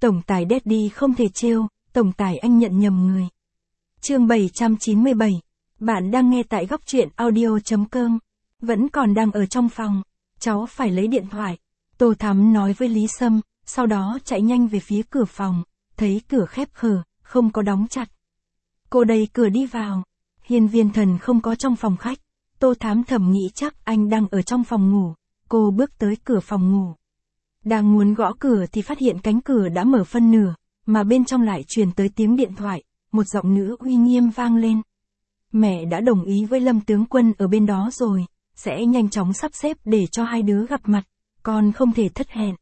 Tổng tài Daddy không thể trêu, tổng tài anh nhận nhầm người. Chương 797. Bạn đang nghe tại góc truyện audio.com. Vẫn còn đang ở trong phòng. Cháu phải lấy điện thoại. Tô Thắm nói với Lý Sâm, sau đó chạy nhanh về phía cửa phòng. Thấy cửa khép hờ, không có đóng chặt. Cô đẩy cửa đi vào. Hiên Viên Thần không có trong phòng khách. Tô Thắm thầm nghĩ chắc anh đang ở trong phòng ngủ. Cô bước tới cửa phòng ngủ. Đang muốn gõ cửa thì phát hiện cánh cửa đã mở phân nửa, mà bên trong lại truyền tới tiếng điện thoại, một giọng nữ uy nghiêm vang lên. Mẹ đã đồng ý với Lâm tướng quân ở bên đó rồi, sẽ nhanh chóng sắp xếp để cho hai đứa gặp mặt, con không thể thất hẹn.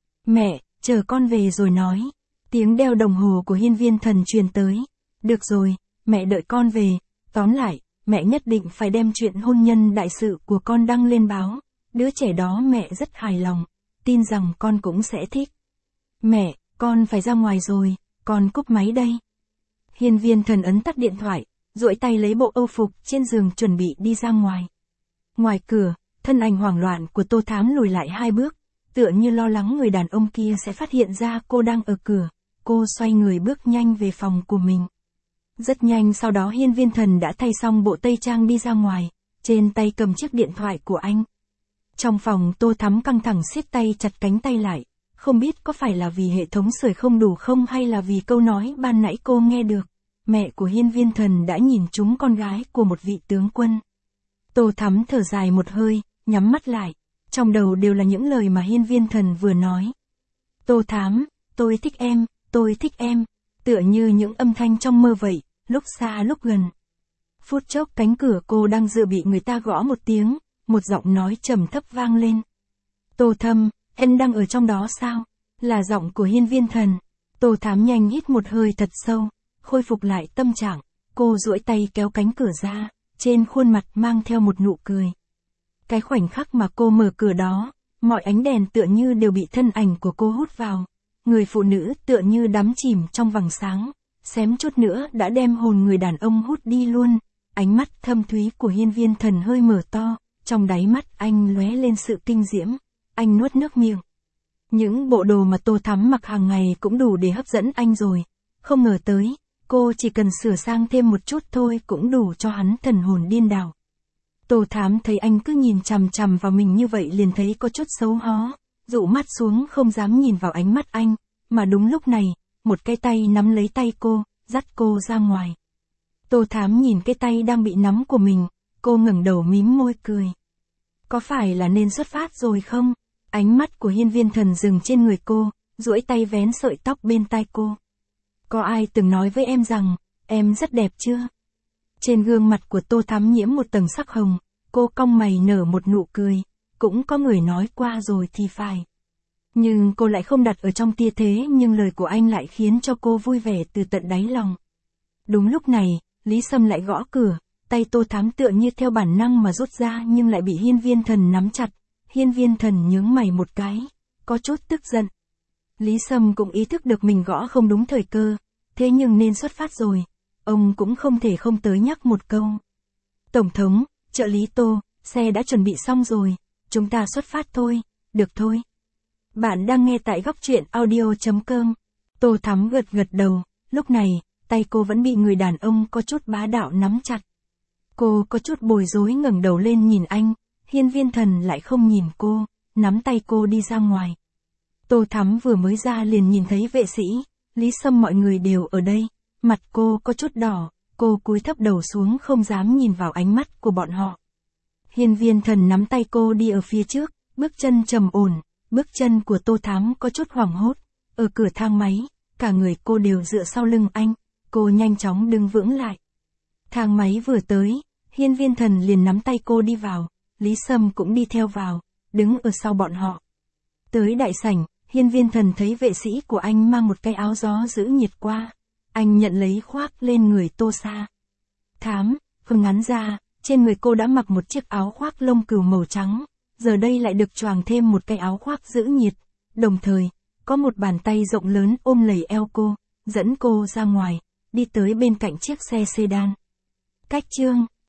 Mẹ, chờ con về rồi nói. Tiếng đeo đồng hồ của Hiên Viên Thần truyền tới. Được rồi, mẹ đợi con về, tóm lại, mẹ nhất định phải đem chuyện hôn nhân đại sự của con đăng lên báo, đứa trẻ đó mẹ rất hài lòng, tin rằng con cũng sẽ thích. Mẹ, con phải ra ngoài rồi, con cúp máy đây. Hiên Viên Thần ấn tắt điện thoại, duỗi tay lấy bộ âu phục trên giường chuẩn bị đi ra ngoài. Ngoài cửa, thân ảnh hoảng loạn của Tô Thắm lùi lại 2 bước, tựa như lo lắng người đàn ông kia sẽ phát hiện ra cô đang ở cửa. Cô xoay người bước nhanh về phòng của mình. Rất nhanh sau đó Hiên Viên Thần đã thay xong bộ tây trang đi ra ngoài, trên tay cầm chiếc điện thoại của anh. Trong phòng Tô Thắm căng thẳng siết tay chặt cánh tay lại, không biết có phải là vì hệ thống sưởi không đủ không hay là vì câu nói ban nãy cô nghe được. Mẹ của Hiên Viên Thần đã nhìn trúng con gái của một vị tướng quân. Tô Thắm thở dài một hơi, nhắm mắt lại, trong đầu đều là những lời mà Hiên Viên Thần vừa nói. Tô Thắm, tôi thích em, tôi thích em, tựa như những âm thanh trong mơ vậy, lúc xa lúc gần. Phút chốc cánh cửa cô đang dự bị người ta gõ một tiếng, một giọng nói trầm thấp vang lên. Tô Thâm, em đang ở trong đó sao? Là giọng của Hiên Viên Thần. Tô Thắm nhanh hít một hơi thật sâu, khôi phục lại tâm trạng, cô duỗi tay kéo cánh cửa ra, trên khuôn mặt mang theo một nụ cười. Cái khoảnh khắc mà cô mở cửa đó, mọi ánh đèn tựa như đều bị thân ảnh của cô hút vào. Người phụ nữ tựa như đắm chìm trong vầng sáng, xém chút nữa đã đem hồn người đàn ông hút đi luôn. Ánh mắt thâm thúy của Hiên Viên Thần hơi mở to, trong đáy mắt anh lóe lên sự kinh diễm. Anh nuốt nước miệng. Những bộ đồ mà Tô Thắm mặc hàng ngày cũng đủ để hấp dẫn anh rồi. Không ngờ tới, cô chỉ cần sửa sang thêm một chút thôi cũng đủ cho hắn thần hồn điên đảo. Tô Thắm thấy anh cứ nhìn chằm chằm vào mình như vậy liền thấy có chút xấu hó, dụ mắt xuống không dám nhìn vào ánh mắt anh, mà đúng lúc này, một cái tay nắm lấy tay cô, dắt cô ra ngoài. Tô Thắm nhìn cái tay đang bị nắm của mình, cô ngẩng đầu mím môi cười. Có phải là nên xuất phát rồi không? Ánh mắt của Hiên Viên Thần dừng trên người cô, duỗi tay vén sợi tóc bên tai cô. Có ai từng nói với em rằng, em rất đẹp chưa? Trên gương mặt của Tô Thắm nhiễm một tầng sắc hồng, cô cong mày nở một nụ cười, cũng có người nói qua rồi thì phải. Nhưng cô lại không đặt ở trong tia thế, nhưng lời của anh lại khiến cho cô vui vẻ từ tận đáy lòng. Đúng lúc này, Lý Sâm lại gõ cửa, tay Tô Thắm tựa như theo bản năng mà rút ra nhưng lại bị Hiên Viên Thần nắm chặt. Hiên Viên Thần nhướng mày một cái, có chút tức giận. Lý Sâm cũng ý thức được mình gõ không đúng thời cơ, thế nhưng nên xuất phát rồi. Ông cũng không thể không tới nhắc một câu. Tổng thống, trợ lý Tô, xe đã chuẩn bị xong rồi, chúng ta xuất phát thôi, được thôi. Bạn đang nghe tại góc truyện audio.com. Tô Thắm gật gật đầu, lúc này, tay cô vẫn bị người đàn ông có chút bá đạo nắm chặt. Cô có chút bối rối ngẩng đầu lên nhìn anh, Hiên Viên Thần lại không nhìn cô, nắm tay cô đi ra ngoài. Tô Thắm vừa mới ra liền nhìn thấy vệ sĩ, Lý Sâm mọi người đều ở đây, mặt cô có chút đỏ, cô cúi thấp đầu xuống không dám nhìn vào ánh mắt của bọn họ. Hiên Viên Thần nắm tay cô đi ở phía trước, bước chân trầm ổn, bước chân của Tô Thắm có chút hoảng hốt, ở cửa thang máy, cả người cô đều dựa sau lưng anh, cô nhanh chóng đứng vững lại. Thang máy vừa tới, Hiên Viên Thần liền nắm tay cô đi vào, Lý Sâm cũng đi theo vào, đứng ở sau bọn họ. Tới đại sảnh, Hiên Viên Thần thấy vệ sĩ của anh mang một cái áo gió giữ nhiệt qua. Anh nhận lấy khoác lên người Tô Sa. Thám, phương ngắn ra, trên người cô đã mặc một chiếc áo khoác lông cừu màu trắng, giờ đây lại được choàng thêm một cái áo khoác giữ nhiệt. Đồng thời, có một bàn tay rộng lớn ôm lấy eo cô, dẫn cô ra ngoài, đi tới bên cạnh chiếc xe sedan. Cách chương